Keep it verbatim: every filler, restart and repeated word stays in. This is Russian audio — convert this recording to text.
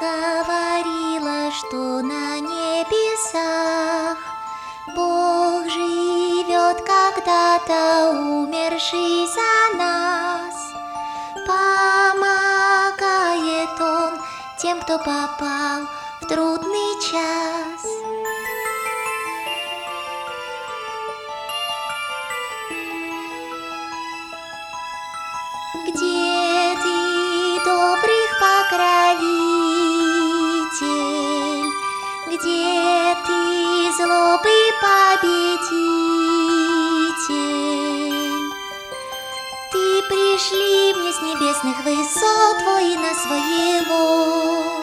говорила, что на небесах Бог живет, когда-то умерший за нас. Помогает Он тем, кто попал в трудный час. Где ты, добрых покровитель? Где ты, злобы победитель? Ты пришли мне с небесных высот, воина своего.